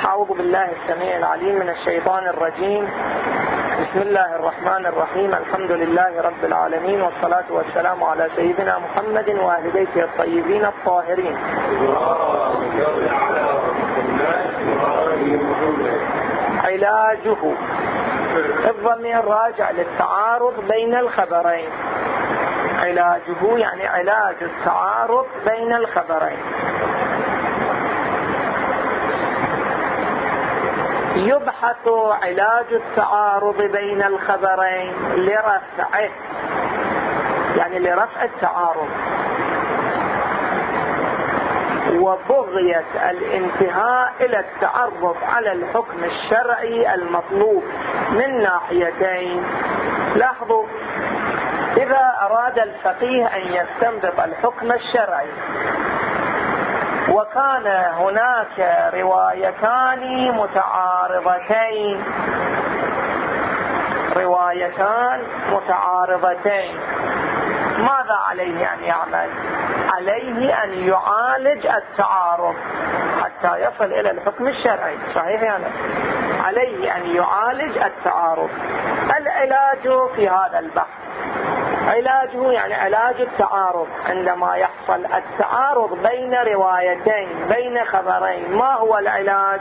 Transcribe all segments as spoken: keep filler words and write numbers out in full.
أعوذ بالله السميع العليم من الشيطان الرجيم. بسم الله الرحمن الرحيم. الحمد لله رب العالمين، والصلاة والسلام على سيدنا محمد وأهل بيته الطيبين الطاهرين. علاجه الضمير راجع للتعارض بين الخبرين. علاجه يعني علاج التعارض بين الخبرين. يبحث علاج التعارض بين الخبرين لرفعه، يعني لرفع التعارض، وبغية الانتهاء إلى التعرف على الحكم الشرعي المطلوب من ناحيتين. لاحظوا، إذا أراد الفقيه أن يستنبط الحكم الشرعي وكان هناك روايتان متعارضتين روايتان متعارضتين ماذا عليه أن يعمل؟ عليه أن يعالج التعارض حتى يصل إلى الحكم الشرعي. صحيح يعني؟ عليه أن يعالج التعارض. العلاج في هذا البحث، علاجه يعني علاج التعارض. عندما يحصل التعارض بين روايتين بين خبرين، ما هو العلاج؟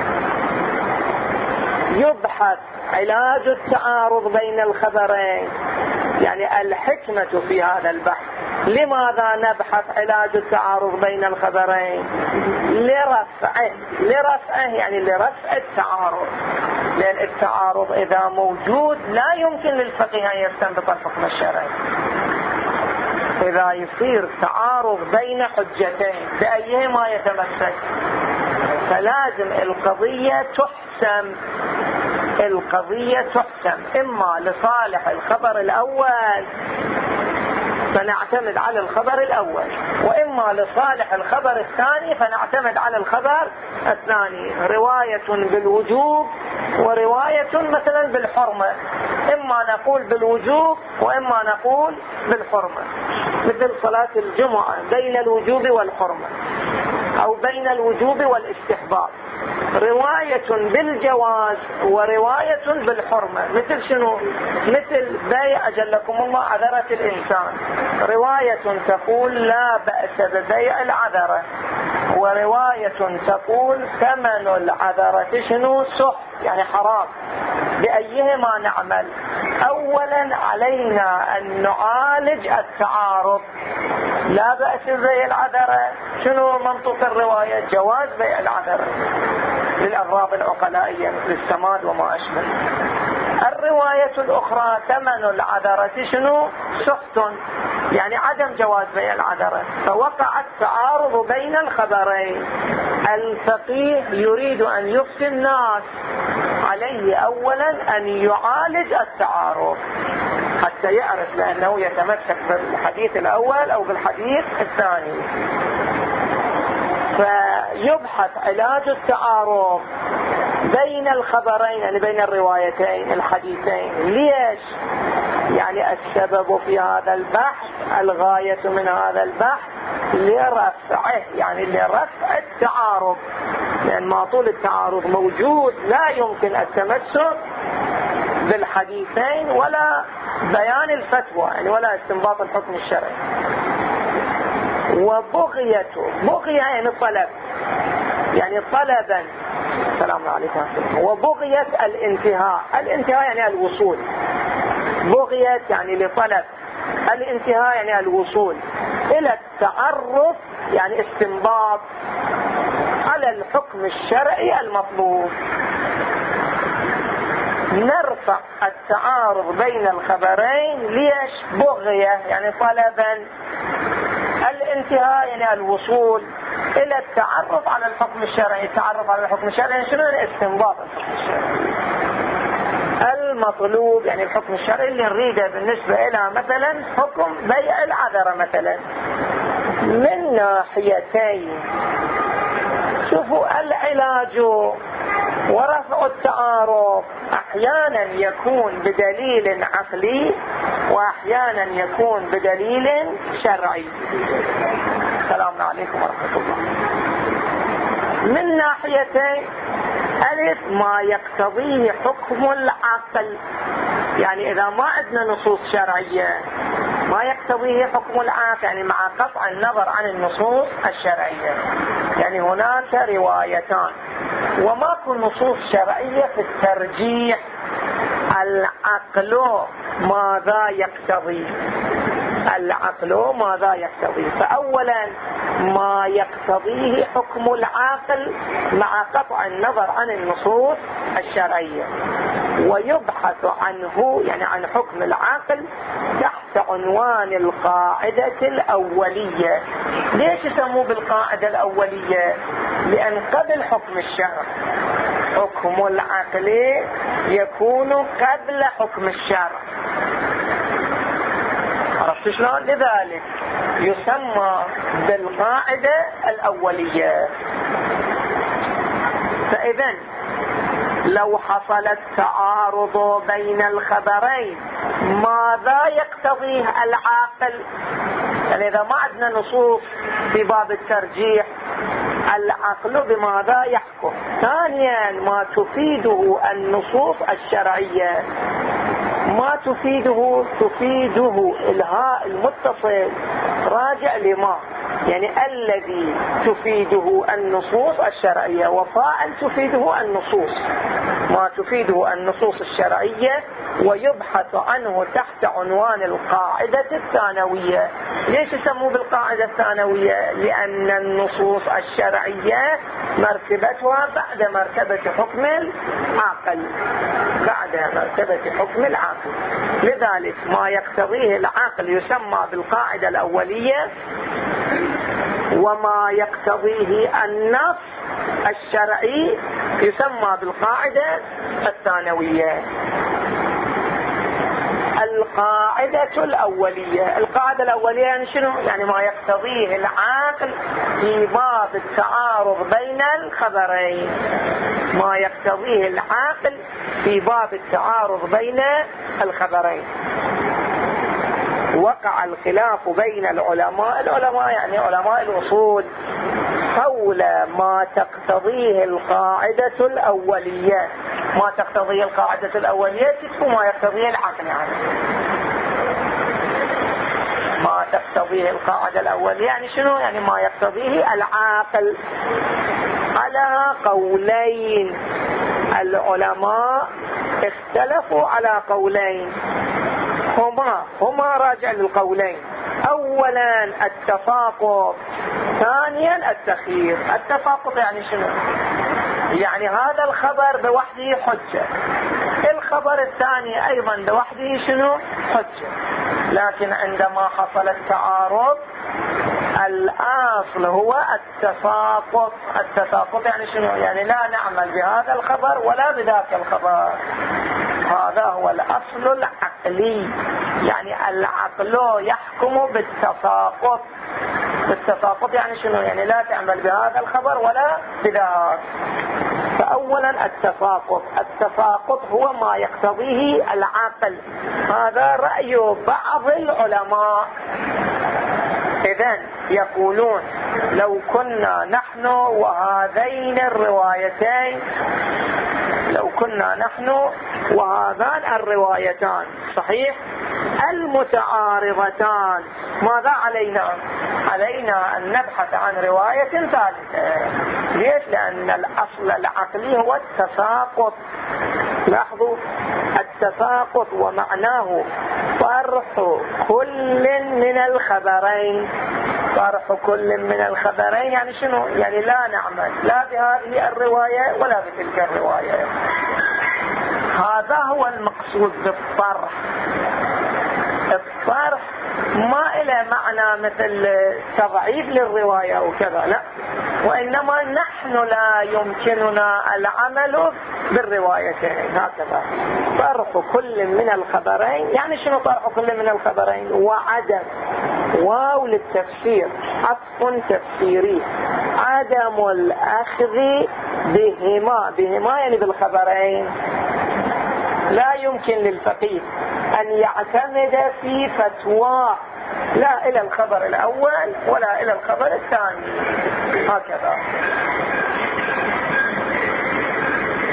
يبحث علاج التعارض بين الخبرين، يعني الحكمة في هذا البحث. لماذا نبحث علاج التعارض بين الخبرين؟ لرفعه لرفعه يعني لرفع التعارض، لأن التعارض إذا موجود لا يمكن للفقيه أن يستنبط الحكم الشرعي. إذا يصير تعارض بين حجتين بأيهما يتمسك، فلازم القضية تحسم القضية تحسم إما لصالح الخبر الأول فنعتمد على الخبر الأول، وإما لصالح الخبر الثاني فنعتمد على الخبر الثاني. رواية بالوجوب ورواية مثلا بالحرمة، إما نقول بالوجوب وإما نقول بالحرمة، مثل صلاة الجمعة بين الوجوب والحرمة أو بين الوجوب والاستحباب. رواية بالجواز ورواية بالحرمة، مثل شنو؟ مثل بيع أجلكم الله عذرة الإنسان، رواية تقول لا بأس ببيع العذرة، ورواية تقول ثمن العذرة شنو؟ سح، يعني حرام. بأيهما نعمل؟ أولا علينا أن نعالج التعارض. لا بأس ببيع العذرة، شنو منطق الرواية؟ جواز بيع العذرة للأغراض العقلائية مثل السماد وما أشبه. الرواية الأخرى ثمن العذرة شنو؟ سحت، يعني عدم جواز بيع العذرة. فوقع التعارض بين الخبرين. الفقيه يريد أن يفتي الناس، عليه أولا أن يعالج التعارض حتى يعرف لأنه يتمسك بالحديث الأول أو بالحديث الثاني. فيبحث علاج التعارض بين الخبرين، يعني بين الروايتين الحديثين. ليش؟ يعني السبب في هذا البحث، الغاية من هذا البحث لرفعه، يعني لرفع التعارض، لأن ما طول التعارض موجود لا يمكن التمسك بالحديثين ولا بيان الفتوى، يعني ولا استنباط الحكم الشرعي. وبغيته، بغية يعني طلب، يعني طلبا. السلام عليكم. وبغية الانتهاء، الانتهاء يعني الوصول. بغية يعني لطلب، الانتهاء يعني الوصول إلى التعرف، يعني استنباط على الحكم الشرعي المطلوب. نرفع التعارض بين الخبرين. ليش؟ بغية يعني طلبا، الانتهاء يعني الوصول إلى التعرف على الحكم الشرعي. التعرف على الحكم الشرعي شنو؟ الاستنباط الحكم الشرعي المطلوب، يعني الحكم الشرعي اللي نريده بالنسبة إلى مثلا حكم بيع العذرة مثلا. من ناحيتين، شوفوا، العلاج ورفع التعارض أحيانا يكون بدليل عقلي وأحيانا يكون بدليل شرعي. السلام عليكم ورحمة الله. من ناحيتين، ألف ما يقتضيه حكم العقل، يعني إذا ما عندنا نصوص شرعية ما يقتضيه حكم العقل، يعني مع قطع النظر عن النصوص الشرعية، يعني هناك روايتان وماكو نصوص شرعية في الترجيح. العقل ماذا يقتضي؟ العقل ماذا يقتضي؟ فأولا ما يقتضيه حكم العاقل مع قطع النظر عن النصوص الشرعية، ويبحث عنه يعني عن حكم العاقل تحت عنوان القاعدة الأولية. ليش يسموه بالقاعدة الأولية؟ لأن قبل حكم الشرع حكم العقل يكون قبل حكم الشرع، عرفت شلون؟ لذلك يسمى بالقاعدة الأولية. فإذا لو حصل التعارض بين الخبرين ماذا يقتضيه العاقل؟ يعني إذا ما عندنا نصوص في باب الترجيح العقل بماذا يحكم؟ ثانيا ما تفيده النصوص الشرعية، ما تفيده تفيده الهاء المتصل راجع لما، يعني الذي تفيده النصوص الشرعية، وفاء تفيده النصوص، ما تفيده النصوص الشرعية ويبحث عنه تحت عنوان القاعدة الثانوية. ليش يسموه بالقاعدة الثانوية؟ لأن النصوص الشرعية مرتبتها بعد مرتبة حكم العقل، بعد مرتبة حكم العقل. لذلك ما يقتضيه العقل يسمى بالقاعدة الأولية، وما يقتضيه النص الشرعي يسمى بالقاعدة الثانوية. القاعدة الأولية، القاعدة الأولية يعني شنو؟ يعني ما يقتضيه العقل في باب التعارض بين الخبرين، ما يقتضيه العقل في باب التعارض بين الخبرين. وقع الخلاف بين العلماء، العلماء يعني علماء الأصول، حول ما تقتضيه القاعدة الأولية. ما تقتضيه القاعدة الأولية تكفو ما يقتضيه العقل، يعني ما تقتضيه القاعدة الأولية يعني شنو؟ يعني ما يقتضيه العاقل. على قولين، العلماء اختلفوا على قولين، هما هما راجع للقولين. اولا التفاقط، ثانيا التخيير. التفاقط يعني شنو؟ يعني هذا الخبر بوحده حجة، الخبر الثاني ايضا بوحده شنو؟ حجة. لكن عندما حصل التعارض الاصل هو التساقط. التساقط يعني شنو؟ يعني لا نعمل بهذا الخبر ولا بذاك الخبر. هذا هو الاصل العقلي، يعني العقل يحكم بالتساقط. بالتساقط يعني شنو؟ يعني لا تعمل بهذا الخبر ولا بذاك. فأولا التساقط، التساقط هو ما يقتضيه العقل، هذا رأي بعض العلماء. إذن يقولون لو كنا نحن وهذين الروايتين، لو كنا نحن وهذان الروايتان صحيح المتعارضتان، ماذا علينا؟ علينا أن نبحث عن رواية ثالثة. ليش؟ لأن الأصل العقلي هو التساقط. لاحظوا التساقط ومعناه طرح كل من الخبرين. طرح كل من الخبرين يعني شنو؟ يعني لا نعمل لا بهذه الرواية ولا بتلك الرواية. هذا هو المقصود بالطرح. الطرح ما إلى معنى مثل تضعيف للرواية أو كذا، لا، وإنما نحن لا يمكننا العمل بالروايتين هكذا. طرح كل من الخبرين يعني شنو؟ طرح كل من الخبرين وعدم، واو للتفسير، عطف تفسيري، عدم الأخذ بهما. بهما يعني بالخبرين. لا يمكن للفقيه أن يعتمد في فتوى لا إلى الخبر الأول ولا إلى الخبر الثاني، هكذا.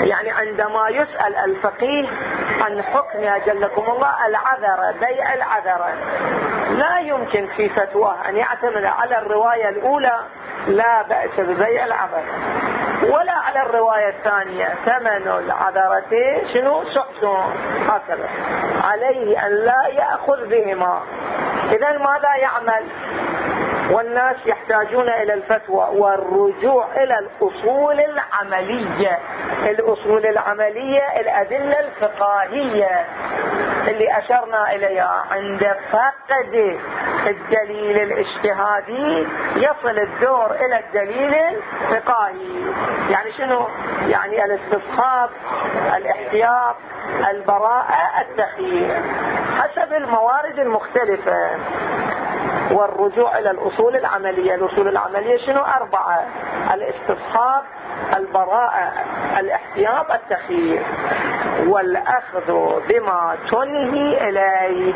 عندما يسأل الفقيه عن حكم أجلكم الله العذرة، بيع العذرة، لا يمكن في فتواه أن يعتمد على الرواية الأولى لا بأس ببيع العذرة، ولا على الرواية الثانية ثمن العذرة شنو سحتم، هكذا عليه أن لا يأخذ بهما. إذن ماذا يعمل؟ والناس يحتاجون إلى الفتوى والرجوع إلى الأصول العملية. الأصول العملية الأدلة الفقهية اللي أشرنا إليها. عند فقد الدليل الاجتهادي يصل الدور إلى الدليل الفقهي. يعني شنو؟ يعني الاستصحاب، الاحتياط، البراءة، التخيير حسب الموارد المختلفة، والرجوع إلى الأصول العملية. الأصول العملية شنو؟ أربعة: الاستصحاب، البراءة، الاحتياط، التخيير. والأخذ بما تنهي إليه.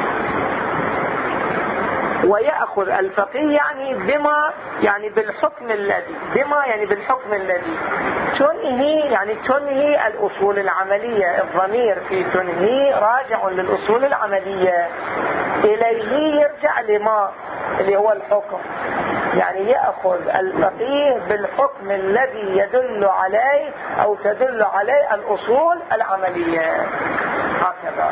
ويأخذ الفقيه يعني بما، يعني بالحكم الذي، بما يعني بالحكم الذي تنهي، يعني تنهي الأصول العملية. الضمير في تنهي راجع للأصول العملية، إليه يرجع لما اللي هو الحكم. يعني يأخذ الفقيه بالحكم الذي يدل عليه أو تدل عليه الأصول العملية. هكذا.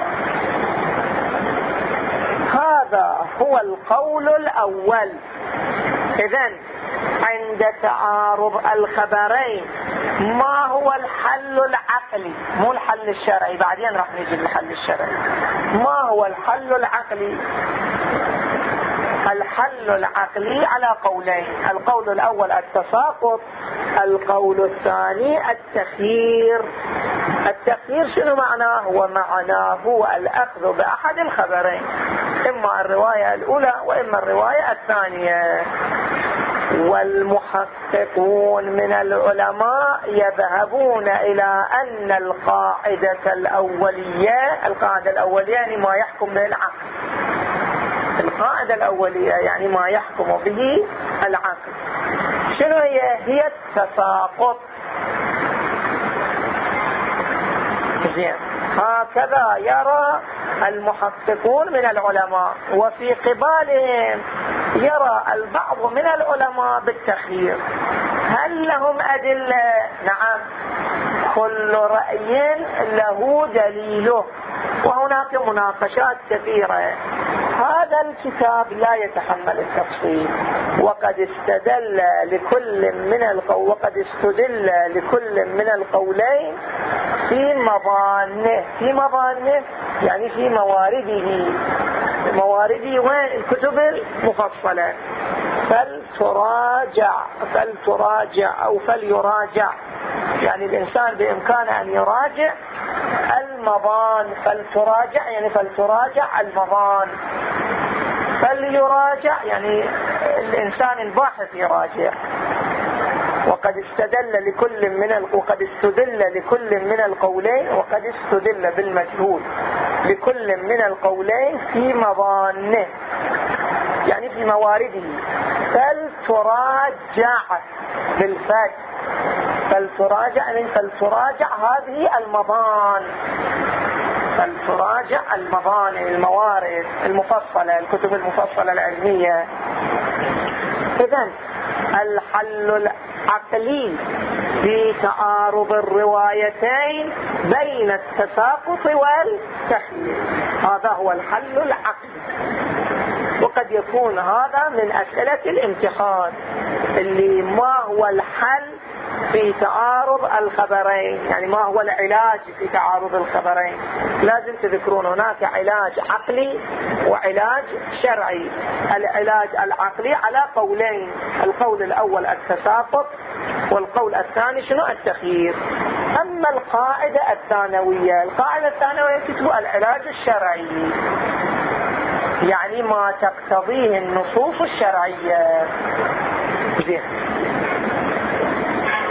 هذا هو القول الأول. إذن عند تعارض الخبرين ما هو الحل العقلي؟ مو الحل الشرعي، بعدين راح نجي للحل الشرعي. ما هو الحل العقلي؟ الحل العقلي على قولين: القول الأول التساقط، القول الثاني التخيير. التخيير شنو معناه؟ ومعناه الأخذ بأحد الخبرين، إما الرواية الأولى وإما الرواية الثانية. والمحققون من العلماء يذهبون إلى أن القاعدة الأولية، القاعدة الأولية يعني ما يحكم به العقل. القاعدة الأولية يعني ما يحكم به العقل. شنو هي؟ هي التساقط. زين، هكذا يرى المحققون من العلماء. وفي قبالهم يرى البعض من العلماء بالتخيير. هل لهم أدلة؟ نعم، كل رأي له دليله، وهناك مناقشات كثيرة. هذا الكتاب لا يتحمل التفصيل، وقد استدل لكل من القول وقد استدل لكل من القولين في مظانه. في مظانه يعني في موارده. موارده وين؟ الكتب المفصلة. فلتراجع فلتراجع أو فليراجع، يعني الإنسان بإمكانه أن يراجع المظان. فلتراجع يعني فلتراجع المظان. فليراجع يعني الإنسان الباحث يراجع. وقد استدل لكل من ال... وقد استدل لكل من القولين وقد استدل بالمجهول لكل من القولين في مظانه، يعني في موارده. فلتراجع بالفتح، فلتراجع يعني فلتراجع هذه المظان. فلتراجع المظان، الموارد المفصلة، الكتب المفصلة العلمية. إذن الحل العقلي في تعارض الروايتين بين التساقط والتخيير، هذا هو الحل العقلي. وقد يكون هذا من أسئلة الامتحان، اللي ما هو الحل في تعارض الخبرين، يعني ما هو العلاج في تعارض الخبرين. لازم تذكرون هناك علاج عقلي وعلاج شرعي. العلاج العقلي على قولين: القول الأول التساقط، والقول الثاني شنو؟ التخيير. أما القاعدة الثانوية، القاعدة الثانوية تكتب العلاج الشرعي، يعني ما تقتضيه النصوص الشرعية. زين.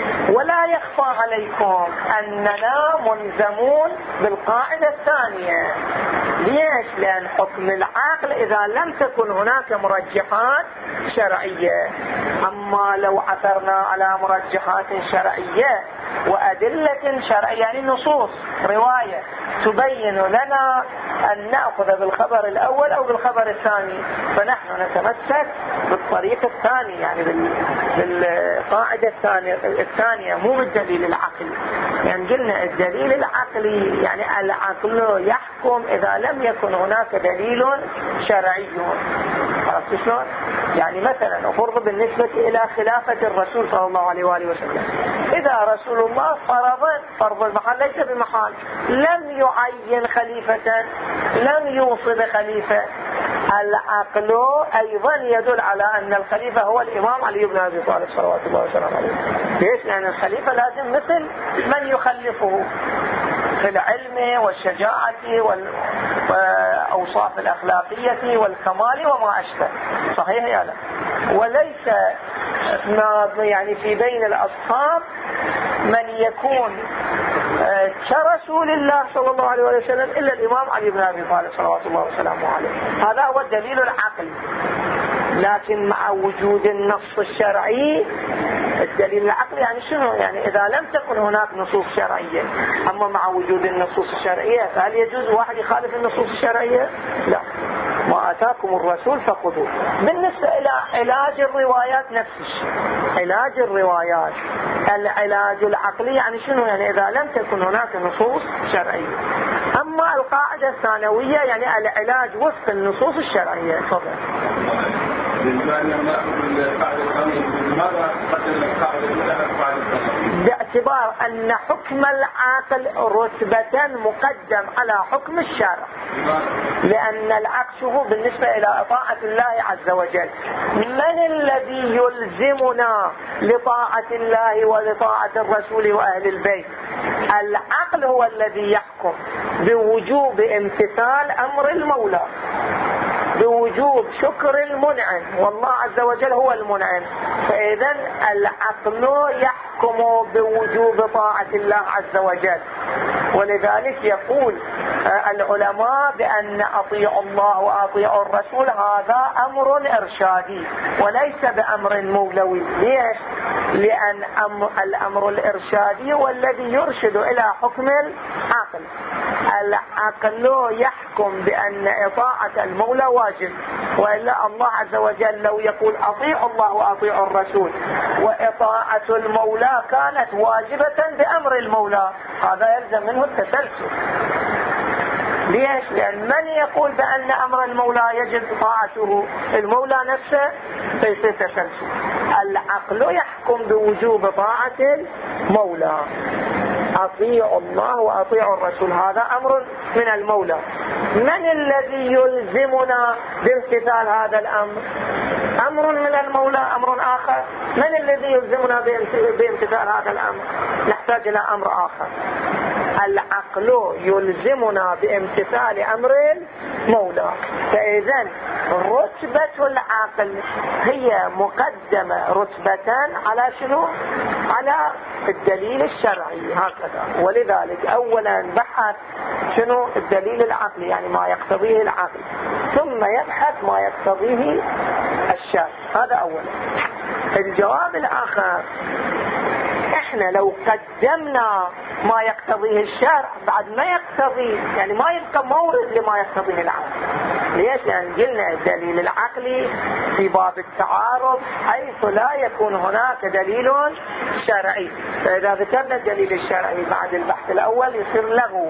ولا يخفى عليكم أننا ملزمون بالقاعدة الثانية. ليش؟ لأن حكم العقل إذا لم تكن هناك مرجحات شرعية. أما لو عثرنا على مرجحات شرعية وأدلة شرعية، يعني نصوص رواية تبين لنا أن نأخذ بالخبر الأول أو بالخبر الثاني، فنحن نتمسك بالطريق الثاني، يعني بالقاعدة الثانية الثانية مو بالدليل العقلي. يعني قلنا الدليل العقلي يعني العقل يحكم إذا لم يكن هناك دليل شرعي. عرفت شلون؟ يعني مثلا أفرض بالنسبة إلى خلافة الرسول صلى الله عليه وآله وسلم، إذا رسول الله فرض فرض المحال ليس بمحال، لم يعين خليفة، لم يوصي بخليفة، العقل أيضا يدل على أن الخليفة هو الإمام علي بن أبي طالب صلوات الله وسلامه عليه. ليش؟ لأن الخليفة لازم مثل من يخلفه في العلم والشجاعة والأوصاف الأخلاقية والكمال وما أشبه. صحيح يا لا؟ وليس ما يعني في بين الأصحاب من يكون كرسول الله صلى الله عليه وسلم إلا الإمام علي بن أبي طالب صلوات الله وسلامه عليه. هذا هو الدليل العقلي. لكن مع وجود النص الشرعي، الدليل العقلي يعني شنو؟ يعني إذا لم تكن هناك نصوص شرعية. أما مع وجود النصوص الشرعية فهل يجوز واحد يخالف النصوص الشرعية؟ لا. ما آتاكم الرسول فخذوه. بالنسبة إلى علاج الروايات نفس الشيء. علاج الروايات العلاج العقلي يعني شنو؟ يعني إذا لم تكن هناك نصوص شرعية. أما القاعدة الثانوية يعني العلاج وفق النصوص الشرعية. تفضل. باعتبار أن حكم العقل رتبة مقدم على حكم الشرع، لأن العقل شوفوا بالنسبة إلى طاعة الله عز وجل، من الذي يلزمنا لطاعة الله ولطاعة الرسول وأهل البيت؟ العقل هو الذي يحكم بوجوب امتثال أمر المولى، بوجوب شكر المنعم، والله عز وجل هو المنعم. فإذا العقل يحكم بوجوب طاعة الله عز وجل. ولذلك يقول العلماء بأن أطيعوا الله وأطيعوا الرسول هذا أمر إرشادي وليس بأمر مولوي. ليش؟ لأن الأمر الإرشادي هو الذي يرشد إلى حكم العقل. العقل يحكم بأن إطاعة المولى واجب، وإلا الله عز وجل لو يقول أطيعوا الله وأطيعوا الرسول وإطاعة المولى كانت واجبة بأمر المولى، هذا يلزم منه التسلسل. ليش؟ لأن من يقول بأن أمر المولى يجب طاعته؟ المولى نفسه، فيصير تسلسل. العقل يحكم بوجوب طاعة المولى، أطيعوا الله وأطيعوا الرسول، هذا أمر من المولى. من الذي يلزمنا بامتثال هذا الأمر؟ أمر من المولى، أمر آخر. من الذي يلزمنا بامتثال هذا الأمر؟ نحتاج إلى أمر آخر. العقل يلزمنا بامتثال أمر المولى. فإذا رتبة العقل هي مقدمة رتبة على شنو؟ على الدليل الشرعي هكذا. ولذلك أولا بحث شنو الدليل العقلي، يعني ما يقتضيه العقل، ثم يبحث ما يقتضيه الشرع. هذا أولا. الجواب الآخر، احنا لو قدمنا ما يقتضيه الشرع بعد ما يقتضي، يعني ما يبقى مورد لما يقتضيه العقل. ليش؟ لأن قلنا الدليل العقلي في باب التعارض حيث لا يكون هناك دليل شرعي، فإذا ذكرنا الدليل الشرعي بعد البحث الأول يصير لغو.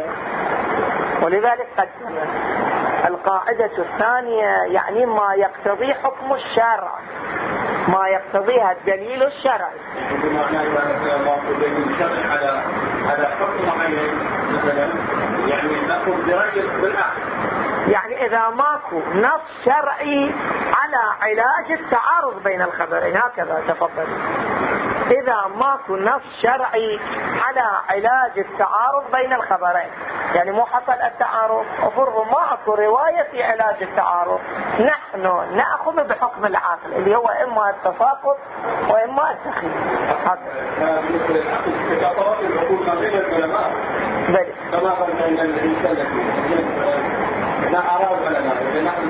ولذلك قدمنا القاعدة الثانية، يعني ما يقتضي حكم الشرع، ما يقتضيها الدليل الشرعي. بمعنى إذا ما قلنا الشرع على على حكم معين مثلا، يعني نأخذ برجل بالعقل. يعني إذا ماكو نص شرعي على علاج التعارض بين الخبرين. هكذا. تفضل. إذا ماكو نص شرعي على علاج التعارض بين الخبرين. يعني مو حصل التعارض وفرض ما اكو رواية في علاج التعارض، نحن نأخذ بحكم العقل اللي هو إما التساقط وإما التخيير. بالنسبة للعقل تكاثرات العقول ما بين العلماء. بلى. كما قلنا أن الإنسان لا أراد علماء نحن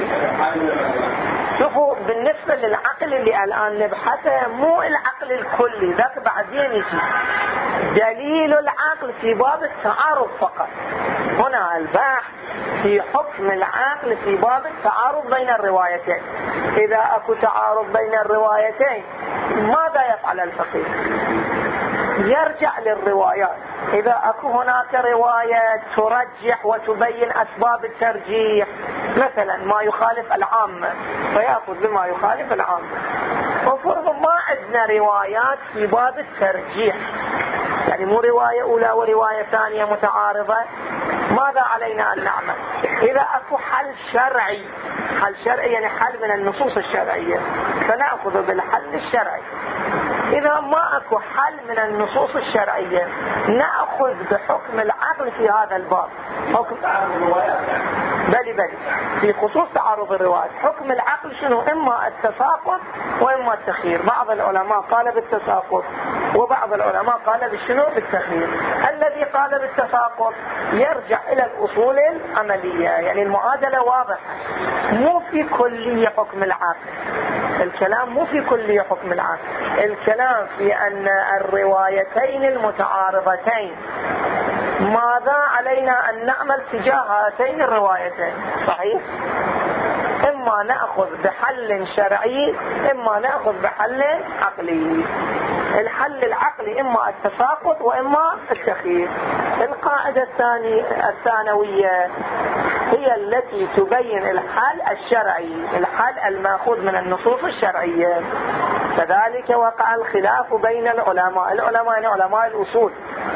شوفوا بالنسبة للعقل اللي الآن نبحثه مو العقل الكلي ذاك بعدين يجي دليل العقل في باب التعارض فقط. هنا البحث في حكم العقل في باب التعارض بين الروايتين. إذا أكو تعارض بين الروايتين ماذا يفعل الفقيه؟ يرجع للروايات. إذا أكو هناك رواية ترجح وتبين أسباب الترجيح مثلا ما يخالف العامة فيأخذ بما يخالف العامة. وفرض ما عندنا روايات في باب الترجيح، يعني مو رواية أولى ورواية ثانية متعارضة، ماذا علينا أن نعمل؟ إذا أكو حل شرعي، حل شرعي يعني حل من النصوص الشرعية، فنأخذ بالحل الشرعي. إذا ما أكو حل من النصوص الشرعية نأخذ بحكم العقل في هذا الباب. حكم تعارض الروايات بلي بلي في خصوص تعارض الروايات حكم العقل شنو؟ إما التساقط وإما التخيير. بعض العلماء قال بالتساقط وبعض العلماء قال بالشنو؟ بالتخيير. الذي قال بالتساقط يرجع إلى الأصول العملية، يعني المعادلة واضحة، مو في كلية حكم العقل. الكلام مو في كلية حكم العقل، الكلام في أن الروايتين المتعارضتين ماذا علينا أن نعمل تجاه هاتين الروايتين. صحيح؟ إما نأخذ بحل شرعي إما نأخذ بحل عقلي. الحل العقلي إما التساقط وإما التخيير. القاعدة الثانية الثانوية هي التي تبين الحل الشرعي، الحل المأخوذ من النصوص الشرعية. كذلك وقع الخلاف بين العلماء، العلماء يعني علماء الأصول،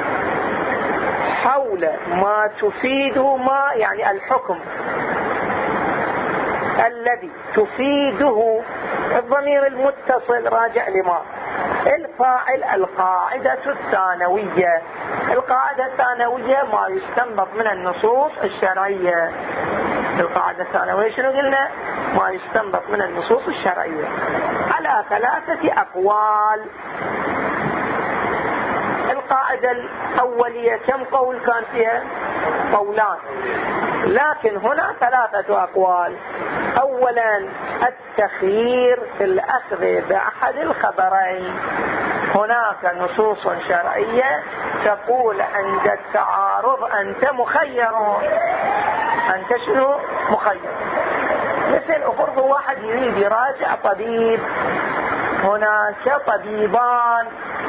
حول ما تفيده ما يعني الحكم الذي تفيده الضمير المتصل راجع لما الفاعل. القاعدة الثانوية، القاعدة الثانوية ما يستنبط من النصوص الشرعية. القاعدة الثانوية شنو قلنا؟ ما يستنبط من النصوص الشرعية على ثلاثة أقوال. القاعدة الأولية كم قول كان فيها؟ قولان، لكن هنا ثلاثة أقوال. أولا التخيير في الأخذ بأحد الخبرين. هناك نصوص شرعية تقول عند التعارض أنت مخير، أنت شنو؟ مخير. مثل أفرض واحد يريد يراجع طبيب، هناك طبيبان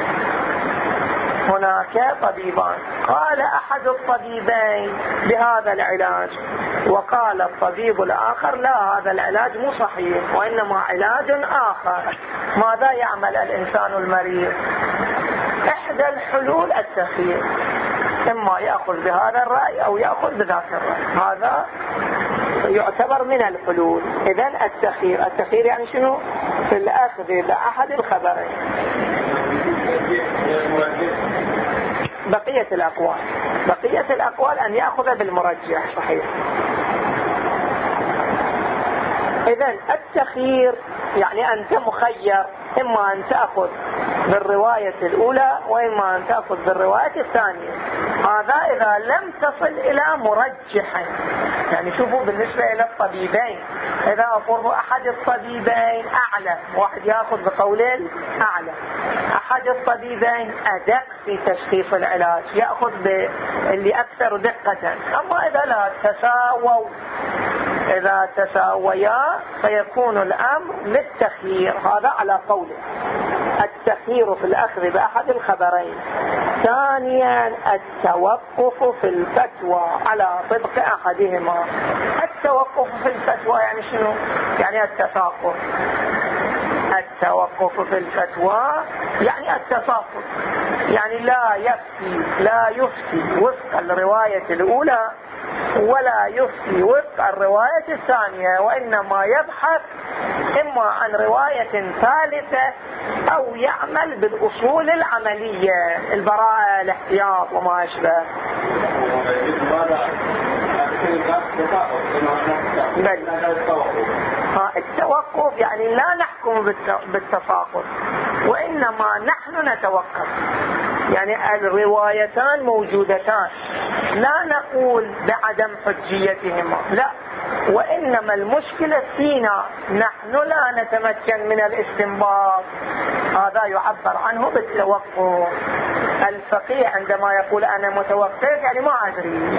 هناك طبيبان قال أحد الطبيبين بهذا العلاج وقال الطبيب الآخر لا هذا العلاج مو صحيح وإنما علاج آخر. ماذا يعمل الإنسان المريض؟ إحدى الحلول التخيير، إما يأخذ بهذا الرأي أو يأخذ بذاك الرأي، هذا يعتبر من الحلول. إذن التخيير، التخيير يعني شنو؟ في الأخذ بأحد الخبرين. بقية الأقوال بقية الأقوال أن يأخذ بالمرجح. صحيح. إذن التخيير يعني أنت مخير، إما أن تأخذ بالرواية الأولى وإما أن تأخذ بالرواية الثانية. هذا إذا لم تصل إلى مرجح. يعني شوفوا بالنسبة إلى الطبيبين، إذا أفرض أحد الطبيبين أعلى، واحد يأخذ بقولين أعلى، أحد الطبيبين أدق في تشخيص العلاج يأخذ باللي أكثر دقة. أما إذا لا تساووا إذا تساويا فيكون الأمر للتخيير. هذا على قوله التخيير في الأخذ بأحد الخبرين. ثانيا التوقف في الفتوى على طبق أحدهما. التوقف في الفتوى يعني شنو؟ يعني التساقط. التوقف في الفتوى يعني التساقط، يعني لا يفتي لا يفتي وفق الرواية الأولى ولا يفتي وفق الرواية الثانية، وإنما يبحث إما عن رواية ثالثة أو يعمل بالأصول العملية، البراءة، الاحتياط وما أشبه. بل ها التوقف يعني لا نحكم بالتساقط، وإنما نحن نتوقف. يعني الروايتان موجودتان، لا نقول بعدم حجيتهما، لا، وإنما المشكلة فينا نحن لا نتمكن من الاستنباط، هذا يعبر عنه بالتوقف. الفقيه عندما يقول أنا متوقف يعني ما أدري،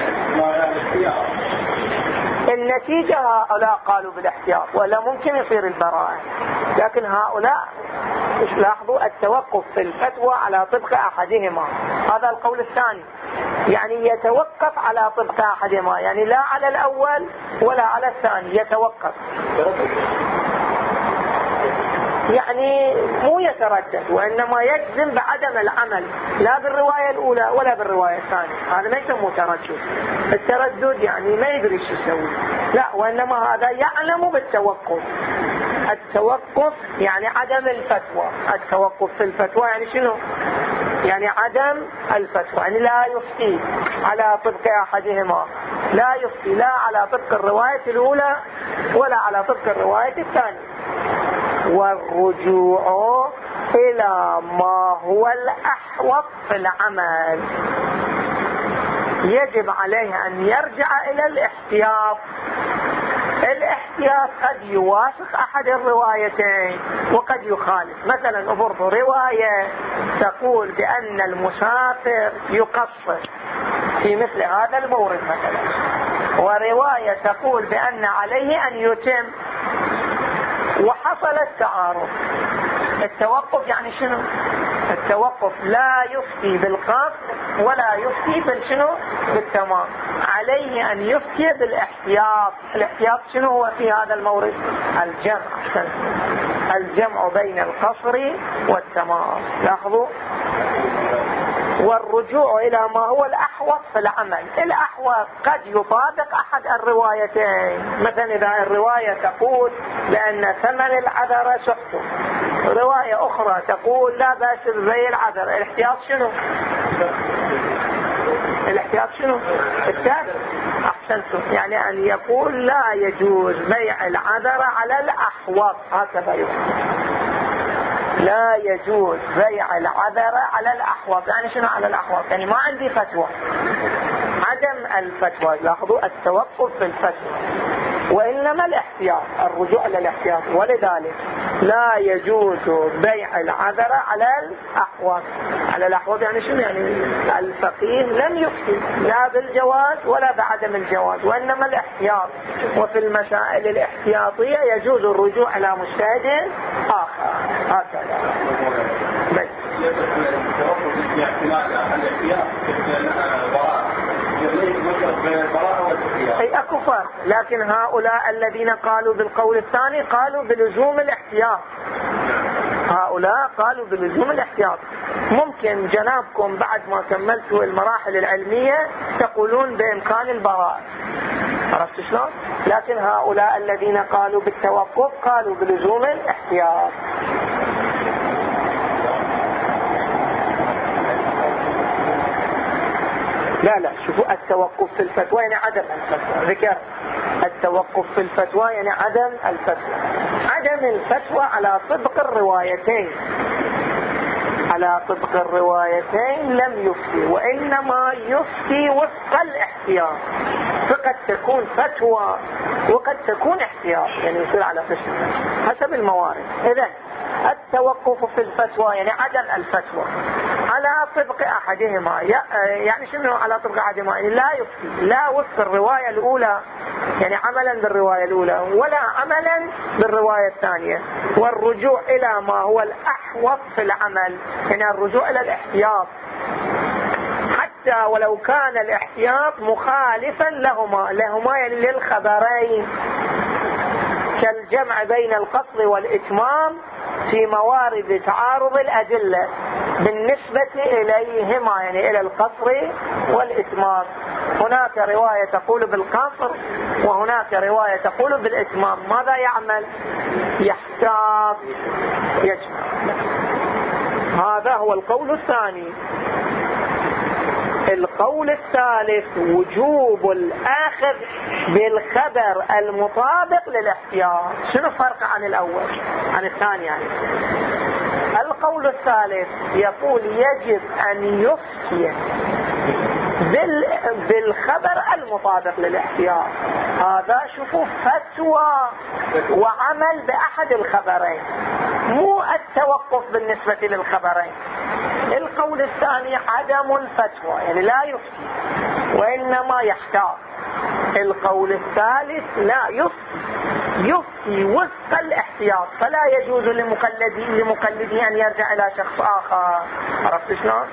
النتيجة هؤلاء قالوا بالاحتياط ولا ممكن يصير البراءة، لكن هؤلاء لاحظوا التوقف في الفتوى على طبق أحدهما، هذا القول الثاني، يعني يتوقف على طبق أحدهما، يعني لا على الأول ولا على الثاني، يتوقف، يعني مو يتردد، وإنما يجزم بعدم العمل لا بالرواية الأولى ولا بالرواية الثانية، هذا ما يسمى تردد. التردد يعني ما يدري شو يسوي، لا، وإنما هذا يعلم بالتوقف. التوقف يعني عدم الفتوى، التوقف في الفتوى يعني شنو؟ يعني عدم الفتوى، يعني لا يفتي على طبق أحدهما، لا يفتي لا على طبق الرواية الأولى ولا على طبق الرواية الثانية. والرجوع إلى ما هو الأحوط في العمل، يجب عليه أن يرجع إلى الاحتياط. الاحتياط قد يوافق أحد الروايتين وقد يخالف. مثلا أفرض رواية تقول بأن المسافر يقصر في مثل هذا المورد مثلا، ورواية تقول بأن عليه أن يتم، وحصل التعارض. التوقف يعني شنو؟ التوقف لا يفتي بالقصد ولا يفتي بالشنو؟ بالتمام، عليه أن يفتي بالاحتياط. الاحتياط شنو هو في هذا المورد؟ الجمع، الجمع بين القصر والتمام. لاحظوا، والرجوع إلى ما هو الأحوط في العمل. الأحوط قد يطابق أحد الروايتين، مثلا إذا الرواية تقول بأن ثمن العذرة سحت، رواية أخرى تقول لا بأس ببيع العذرة، الاحتياط شنو؟ الاحتياط شنو؟ التابع. أحسنتم، يعني أن يقول لا يجوز بيع العذرة على الأحوط، هكذا يقول لا يجوز بيع العذرة على الأحوط. يعني شنو على الأحوط؟ يعني ما عندي فتوى، عدم الفتوى. لاحظوا التوقف في الفتوى، وإنما الاحتياط، الرجوع للاحتياط. ولذلك لا يجوز بيع العذرة على الأحوط. على الأحوط يعني شنو؟ يعني الفقيه لم يفتي لا بالجواز ولا بعدم الجواز، وإنما الاحتياط. وفي المسائل الاحتياطية يجوز الرجوع إلى مجتهد آخر، هكذا. بس أي أكو فرق، لكن هؤلاء الذين قالوا بالقول الثاني قالوا بلزوم الاحتياط، هؤلاء قالوا بلزوم الاحتياط. ممكن جنابكم بعد ما كملتوا المراحل العلمية تقولون بإمكان البراءة، عرفت شلون؟ لكن هؤلاء الذين قالوا بالتوقف قالوا بلزوم الاحتياط. لا لا شوفوا، التوقف في الفتوى يعني عدم الفتوى، ذكر التوقف في الفتوى يعني عدم الفتوى. عدم الفتوى على طبق الروايتين، على طبق الروايتين لم يفتي، وإنما يفتي وفق الاحتياط. فقد تكون فتوى وقد تكون احتياط، يعني يصير على قسم حسب الموارد. إذن التوقف في الفتوى يعني عدم الفتوى على طبق أحدهما، يعني شنو على طبق أحدهما؟ يعني لا يفتي لا وفق الرواية الأولى، يعني عملا بالرواية الأولى، ولا عملا بالرواية الثانية. والرجوع إلى ما هو الأحوط في العمل، يعني الرجوع إلى الاحتياط، حتى ولو كان الاحتياط مخالفا لهما لهما يعني للخبرين، كالجمع بين القصر والإتمام في موارد تعارض الأدلة بالنسبة إليهما، يعني إلى القصر والإتمام. هناك رواية تقول بالقصر وهناك رواية تقول بالإتمام. ماذا يعمل؟ يحتاط يجمع. هذا هو القول الثاني. القول الثالث وجوب الأخذ بالخبر المطابق للاحتياط. شنو الفرق عن الأول عن الثاني يعني؟ القول الثالث يقول يجب أن يفتي بالخبر المطابق للاحتياط. هذا شوفوا فتوى وعمل بأحد الخبرين، مو التوقف بالنسبة للخبرين. القول الثاني عدم الفتوى، يعني لا يفتي وإنما يحتاط. القول الثالث لا يفتي، يفتي وفق الاحتياط، فلا يجوز لمقلدي لمقلدي أن يرجع إلى شخص آخر. عرفت شلون؟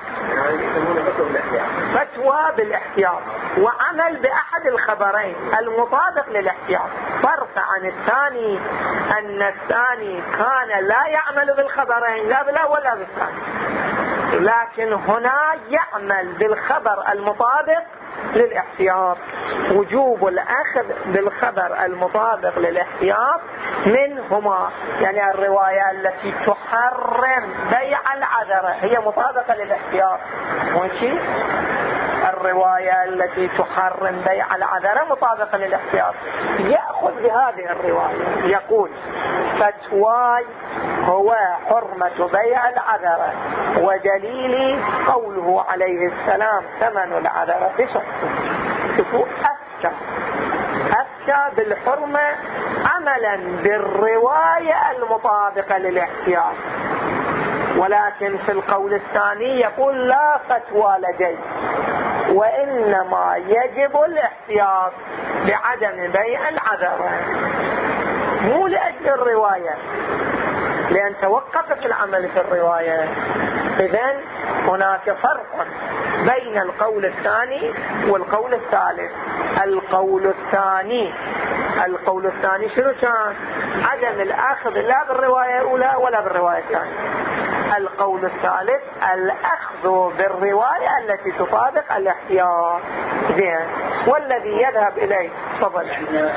فتوى بالاحتياط وعمل بأحد الخبرين المطابق للاحتياط. فرق عن الثاني أن الثاني كان لا يعمل بالخبرين، لا بالأول ولا بالثاني، لكن هنا يعمل بالخبر المطابق للاحتياط. وجوب الأخذ بالخبر المطابق للاحتياط منهما، يعني الرواية التي تحرم بيع العذرة هي مطابقة للاحتياط، ماشي؟ الرواية التي تحرم بيع العذرة مطابقة للاحتياط. يأخذ بهذه الرواية يقول فتواي هو حرمة بيع العذرة، ودليلي قوله عليه السلام ثمن العذرة بشرط. شوفوا أفتى أفتى بالحرمة عملا بالرواية المطابقة للاحتياط، ولكن في القول الثاني يقول لا فتوى لدي، وإنما يجب الاحتياط بعدم بيع العذرة، مو لأجل الرواية، لأن توقفت العمل في الرواية. إذن هناك فرق بين القول الثاني والقول الثالث. القول الثاني القول الثاني شنو كان؟ عدم الأخذ لا بالرواية الأولى ولا بالرواية الثانية. القول الثالث الأخذ بالرواية التي تطابق الاحتياط. زين، والذي يذهب إليه تفضل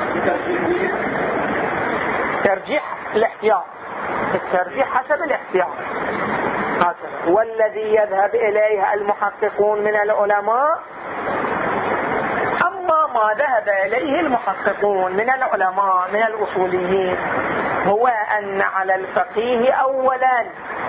ترجيح الاحتياط، الترجيح حسب الاحتياط هكذا. والذي يذهب إليه المحققون من العلماء، أما ما ذهب إليه المحققون من العلماء من الأصوليين هو أن على الفقيه أولا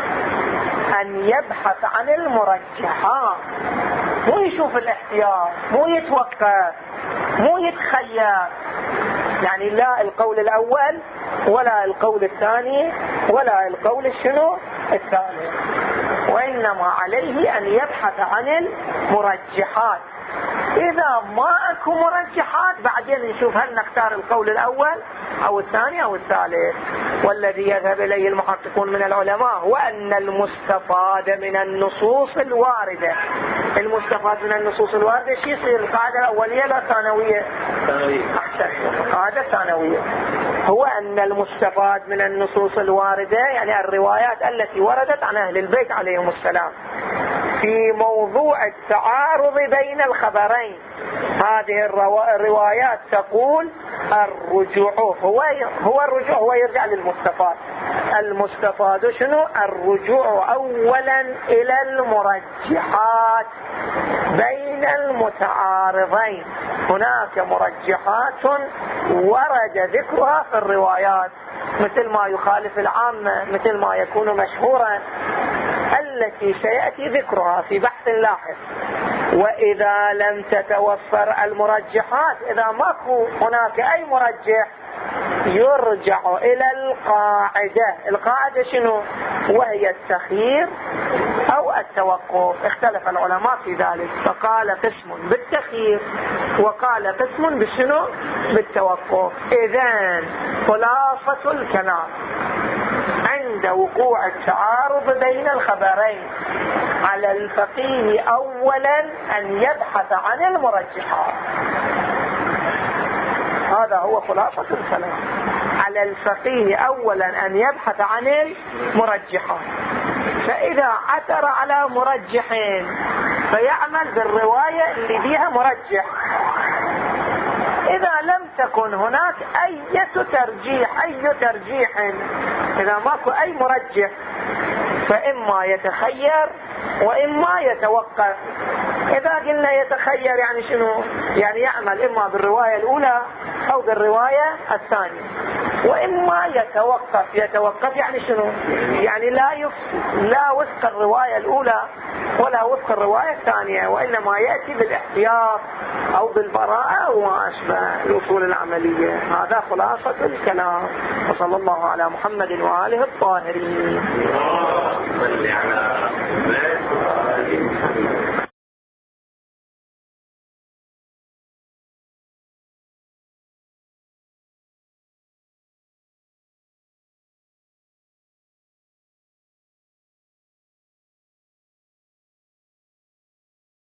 أن يبحث عن المرجحات، مو يشوف الاحتياط، مو يتوقف، مو يتخيل، يعني لا القول الأول ولا القول الثاني ولا القول الشنو الثالث، وإنما عليه أن يبحث عن المرجحات. إذا ما أكو مرجحات بعدين نشوف هل نختار القول الأول أو الثاني أو الثالث. والذي يذهب إليه المحققون من العلماء هو أن المستفاد من النصوص الواردة، المستفاد من النصوص الواردة شيء يصير القاعدة الأولية لا ثانوية؟ أحسن، القاعدة الثانوية هو أن المستفاد من النصوص الواردة يعني الروايات التي وردت عن أهل البيت عليهم السلام في موضوع التعارض بين الخبرين. هذه الروايات تقول الرجوع هو هو الرجوع هو يرجع للمستفاد. المستفاد شنو؟ الرجوع أولا إلى المرجحات بين المتعارضين. هناك مرجحات ورد ذكرها في الروايات، مثل ما يخالف العامة، مثل ما يكون مشهورا، التي سيأتي ذكرها في بحث لاحق. وإذا لم تتوفر المرجحات، إذا ماكو هناك أي مرجح، يرجع إلى القاعدة. القاعدة شنو؟ وهي التخيير أو التوقف. اختلف العلماء في ذلك، فقال قسم بالتخيير وقال قسم بالشنو؟ بالتوقف. إذن خلاصة الكلام عند وقوع التعارض بين الخبرين على الفقيه أولا أن يبحث عن المرجحات. هذا هو خلاصة الكلام. على الفقيه أولا أن يبحث عن المرجحات، فإذا عثر على مرجحين فيعمل بالرواية اللي فيها مرجح. إذا لم تكن هناك أي ترجيح أي ترجيح إذا ماكو أي مرجح فإما يتخير وإما يتوقف. إذا قلنا يتخير يعني شنو؟ يعني يعمل إما بالرواية الأولى أو بالرواية الثانية. وإما يتوقف يتوقف يعني شنو؟ يعني لا يف... لا وفق الرواية الأولى ولا وفق الرواية الثانية، وإنما يأتي بالاحتياط أو بالبراءة أو ما أشبه الأصول العملية. هذا خلاصة الكلام. وصلى الله على محمد وآله الطاهرين.